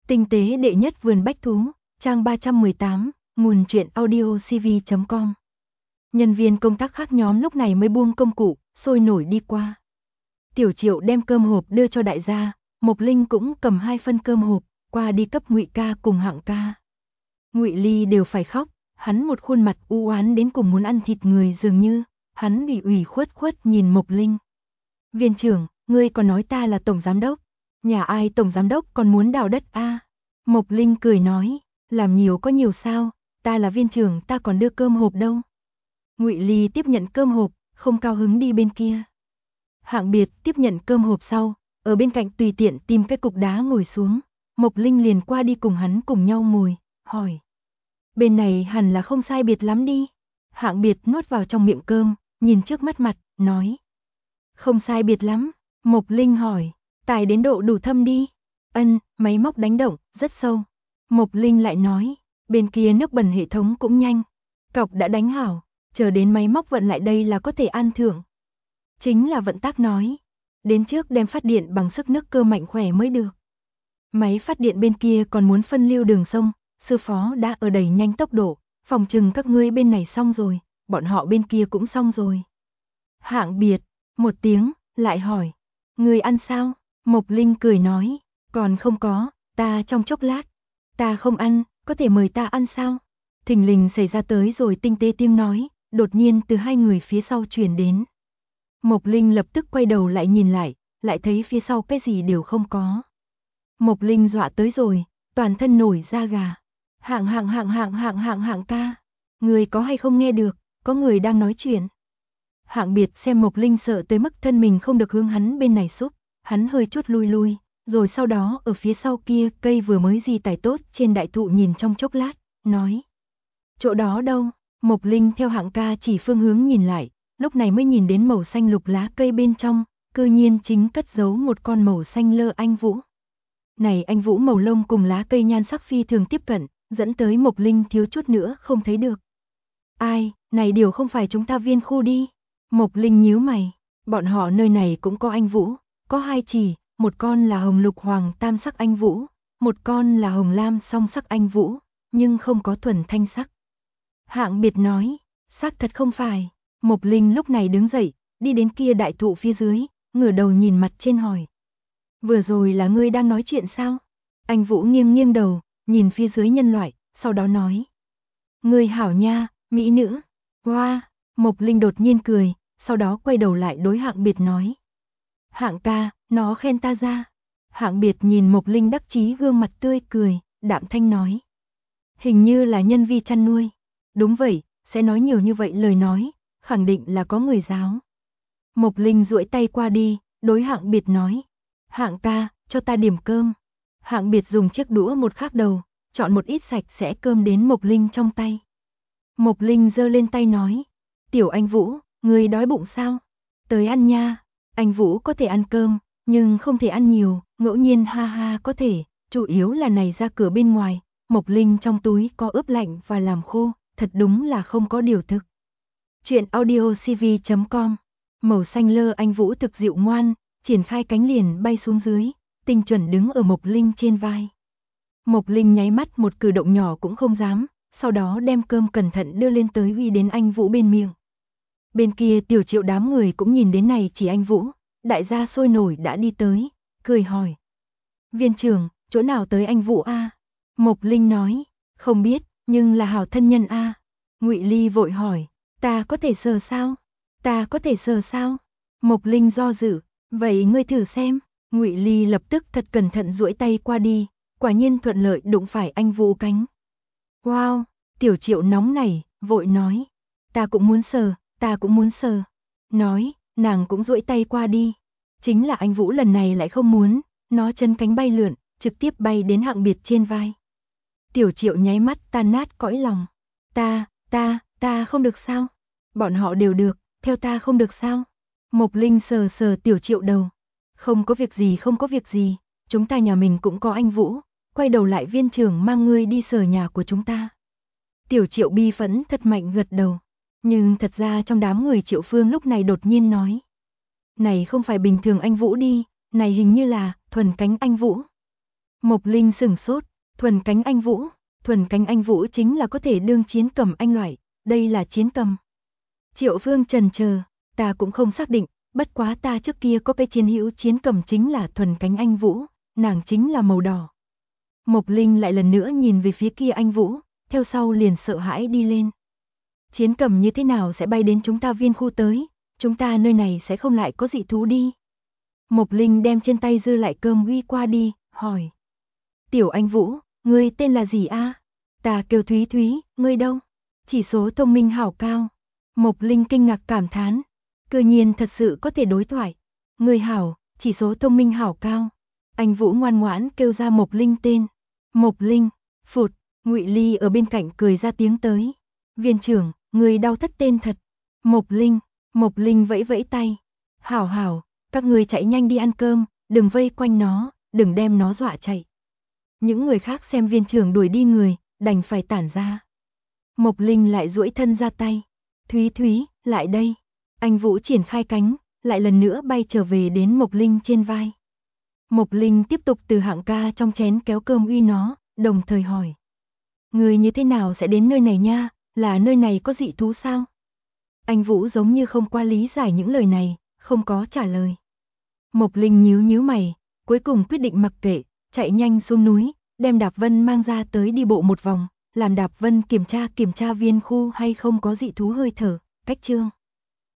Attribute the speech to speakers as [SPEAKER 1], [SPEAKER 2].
[SPEAKER 1] Tinh tế đệ nhất vườn bách thú, trang 318, nguồn truyện audio cv.com. Nhân viên công tác khác nhóm lúc này mới buông công cụ, sôi nổi đi qua. Tiểu Triệu đem cơm hộp đưa cho đại gia, Mộc Linh cũng cầm 2 phân cơm hộp, qua đi cấp Ngụy ca cùng Hạng ca. Ngụy Ly đều phải khóc, hắn một khuôn mặt u oán đến cùng muốn ăn thịt người dường như, hắn ủy khuất nhìn Mộc Linh. Viên trưởng, ngươi còn nói ta là tổng giám đốc, nhà ai tổng giám đốc còn muốn đào đất a? Mộc Linh cười nói, làm nhiều có nhiều sao, ta là viên trưởng ta còn đưa cơm hộp đâu. Ngụy Ly tiếp nhận cơm hộp, không cao hứng đi bên kia. Hạng Biệt tiếp nhận cơm hộp sau, ở bên cạnh tùy tiện tìm cái cục đá ngồi xuống, Mộc Linh liền qua đi cùng hắn cùng nhau ngồi, hỏi. Bên này hẳn là không sai biệt lắm đi. Hạng Biệt nuốt vào trong miệng cơm, nhìn trước mắt mặt, nói. Không sai biệt lắm, Mộc Linh hỏi, tài đến độ đủ thâm đi. Ân, máy móc đánh động, rất sâu. Mộc Linh lại nói, bên kia nước bẩn hệ thống cũng nhanh. Cọc đã đánh hảo, chờ đến máy móc vận lại đây là có thể an thưởng. Chính là vận tác nói, đến trước đem phát điện bằng sức nước cơ mạnh khỏe mới được. Máy phát điện bên kia còn muốn phân lưu đường sông, sư phó đã ở đẩy nhanh tốc độ, phòng chừng các ngươi bên này xong rồi, bọn họ bên kia cũng xong rồi. Hạng Biệt, một tiếng, lại hỏi, người ăn sao? Mộc Linh cười nói, còn không có, ta trong chốc lát, ta không ăn, có thể mời ta ăn sao? Thình lình xảy ra tới rồi tinh tế tiếng nói, đột nhiên từ hai người phía sau truyền đến. Mộc Linh lập tức quay đầu lại nhìn lại thấy phía sau cái gì đều không có. Mộc Linh dọa tới rồi, toàn thân nổi da gà. Hạng ca, người có hay không nghe được, có người đang nói chuyện. Hạng Biệt xem Mộc Linh sợ tới mức thân mình không được hướng hắn bên này xúc, hắn hơi chút lui, rồi sau đó ở phía sau kia cây vừa mới di tải tốt trên đại thụ nhìn trong chốc lát, nói. Chỗ đó đâu? Mộc Linh theo Hạng ca chỉ phương hướng nhìn lại, lúc này mới nhìn đến màu xanh lục lá cây bên trong, cư nhiên chính cất giấu một con màu xanh lơ anh vũ. Này anh vũ màu lông cùng lá cây nhan sắc phi thường tiếp cận, dẫn tới Mộc Linh thiếu chút nữa không thấy được. Ai, này điều không phải chúng ta viên khu đi. Mộc Linh nhíu mày, bọn họ nơi này cũng có anh vũ, có 2 chỉ, một con là hồng lục hoàng tam sắc anh vũ, một con là hồng lam song sắc anh vũ, nhưng không có thuần thanh sắc. Hạng Biệt nói, xác thật không phải. Mộc Linh lúc này đứng dậy, đi đến kia đại thụ phía dưới, ngửa đầu nhìn mặt trên hỏi. Vừa rồi là ngươi đang nói chuyện sao? Anh Vũ nghiêng đầu, nhìn phía dưới nhân loại, sau đó nói. Ngươi hảo nha, mỹ nữ. Wow, Mộc Linh đột nhiên cười, sau đó quay đầu lại đối Hạng Biệt nói. Hạng ca, nó khen ta ra. Hạng Biệt nhìn Mộc Linh đắc chí gương mặt tươi cười, đạm thanh nói. Hình như là nhân vi chăn nuôi. Đúng vậy, sẽ nói nhiều như vậy lời nói, khẳng định là có người giáo. Mộc Linh duỗi tay qua đi, đối Hạng Biệt nói. Hạng ca, cho ta điểm cơm. Hạng Biệt dùng chiếc đũa một khắc đầu, chọn một ít sạch sẽ cơm đến Mộc Linh trong tay. Mộc Linh giơ lên tay nói. Tiểu anh Vũ, ngươi đói bụng sao? Tới ăn nha. Anh Vũ có thể ăn cơm, nhưng không thể ăn nhiều, ngẫu nhiên ha có thể, chủ yếu là này ra cửa bên ngoài. Mộc Linh trong túi có ướp lạnh và làm khô, thật đúng là không có điều thực. Chuyện audio cv.com. Màu xanh lơ anh Vũ thực dịu ngoan, triển khai cánh liền bay xuống dưới, tinh chuẩn đứng ở Mộc Linh trên vai. Mộc Linh nháy mắt một cử động nhỏ cũng không dám, sau đó đem cơm cẩn thận đưa lên tới uy đến anh Vũ bên miệng. Bên kia Tiểu Triệu đám người cũng nhìn đến này chỉ anh Vũ, đại gia sôi nổi đã đi tới, cười hỏi. Viên trưởng, chỗ nào tới anh Vũ a? Mộc Linh nói, không biết, nhưng là hảo thân nhân a. Ngụy Ly vội hỏi, ta có thể sờ sao? Ta có thể sờ sao? Mộc Linh do dự, vậy ngươi thử xem. Ngụy Ly lập tức thật cẩn thận duỗi tay qua đi, quả nhiên thuận lợi đụng phải anh Vũ cánh. Wow, Tiểu Triệu nóng nảy, vội nói, ta cũng muốn sờ, ta cũng muốn sờ. Nói, nàng cũng duỗi tay qua đi. Chính là anh Vũ lần này lại không muốn, nó chân cánh bay lượn, trực tiếp bay đến Hạng Biệt trên vai. Tiểu Triệu nháy mắt tan nát cõi lòng. Ta không được sao? Bọn họ đều được, theo ta không được sao? Mộc Linh sờ sờ Tiểu Triệu đầu. Không có việc gì, chúng ta nhà mình cũng có anh Vũ, quay đầu lại viên trưởng mang ngươi đi sờ nhà của chúng ta. Tiểu Triệu bi phẫn thật mạnh gật đầu, nhưng thật ra trong đám người Triệu Phương lúc này đột nhiên nói. Này không phải bình thường anh Vũ đi, này hình như là thuần cánh anh Vũ. Mộc Linh sửng sốt, thuần cánh anh vũ. Thuần cánh anh vũ chính là có thể đương chiến cầm anh loại, đây là chiến cầm. Triệu Vương chần chờ, ta cũng không xác định, bất quá ta trước kia có cái chiến hữu chiến cầm chính là thuần cánh anh vũ, nàng chính là màu đỏ. Mộc Linh lại lần nữa nhìn về phía kia anh vũ, theo sau liền sợ hãi đi lên. Chiến cầm như thế nào sẽ bay đến chúng ta viên khu tới, chúng ta nơi này sẽ không lại có dị thú đi. Mộc Linh đem trên tay dư lại cơm uy qua đi, hỏi. Tiểu anh vũ, ngươi tên là gì a? Ta kêu Thúy Thúy, ngươi đâu? Chỉ số thông minh hảo cao. Mộc Linh kinh ngạc cảm thán, cư nhiên thật sự có thể đối thoại. Ngươi hảo, chỉ số thông minh hảo cao. Anh Vũ ngoan ngoãn kêu ra Mộc Linh tên. Mộc Linh, phụt, Ngụy Ly ở bên cạnh cười ra tiếng tới. Viên trưởng, người đau thất tên thật. Mộc Linh vẫy vẫy tay. Hảo hảo, các người chạy nhanh đi ăn cơm, đừng vây quanh nó, đừng đem nó dọa chạy. Những người khác xem viên trưởng đuổi đi người, đành phải tản ra. Mộc Linh lại duỗi thân ra tay. Thúy Thúy, lại đây. Anh Vũ triển khai cánh, lại lần nữa bay trở về đến Mộc Linh trên vai. Mộc Linh tiếp tục từ Hạng ca trong chén kéo cơm uy nó, đồng thời hỏi. Người như thế nào sẽ đến nơi này nha, là nơi này có dị thú sao? Anh Vũ giống như không qua lý giải những lời này, không có trả lời. Mộc Linh nhíu nhíu mày, cuối cùng quyết định mặc kệ, chạy nhanh xuống núi, đem Đạp Vân mang ra tới đi bộ một vòng, làm Đạp Vân kiểm tra viên khu hay không có dị thú hơi thở, cách chương.